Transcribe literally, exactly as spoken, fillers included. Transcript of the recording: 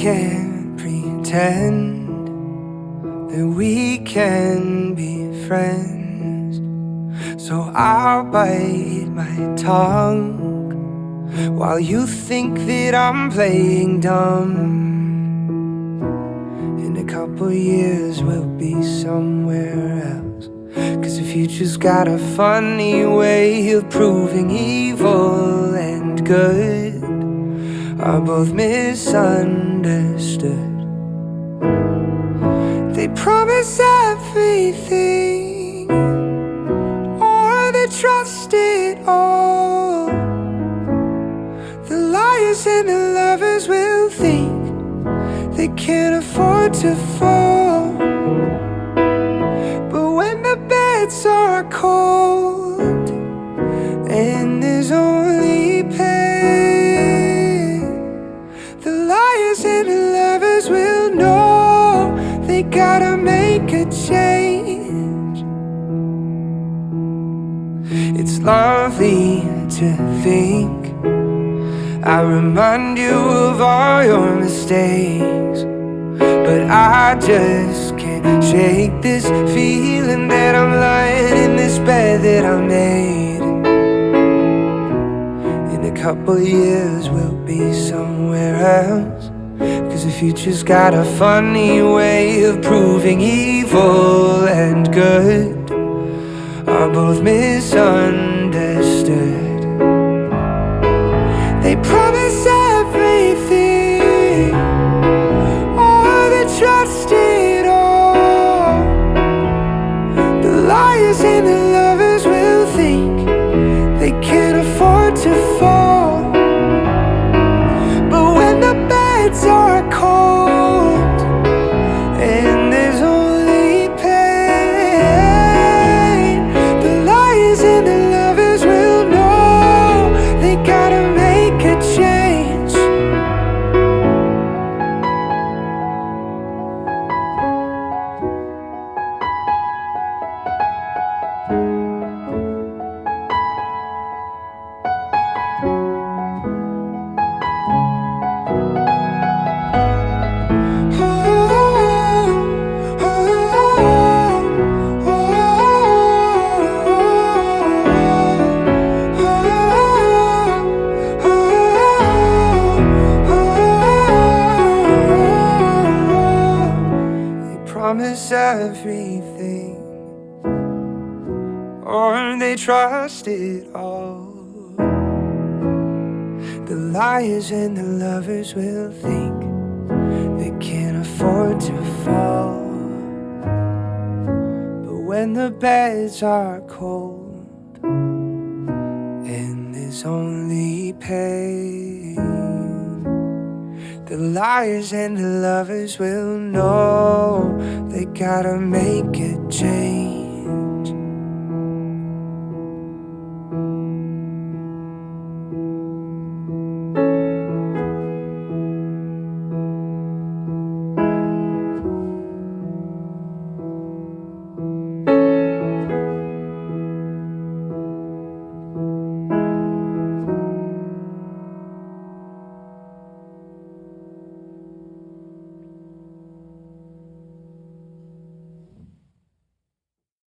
can't pretend that we can be friends, so I'll bite my tongue while you think that I'm playing dumb. In a couple years we'll be somewhere else, 'cause the future's got a funny way of proving evil and good are both misunderstood. They promise everything, or they trust it all. The liars and the lovers will think they can't afford to fall. But when the beds are cold and there's only pain, the liars and the lovers will know they gotta make a change. It's lovely to think I remind you of all your mistakes, but I just can't shake this feeling that I'm lying in this bed that I made. In a couple years we'll be somewhere else, 'cause the future's got a funny way of proving evil and good are both misunderstood. They promise everything, or they trust it all. The liars and the lovers will think they can't afford to fall. But when the beds are cold and there's only pain, the liars and the lovers will know they gotta make a change. Promise everything, or they trust it all. The liars and the lovers will think they can't afford to fall. But when the beds are cold and there's only pain, the liars and the lovers will know they gotta make a change.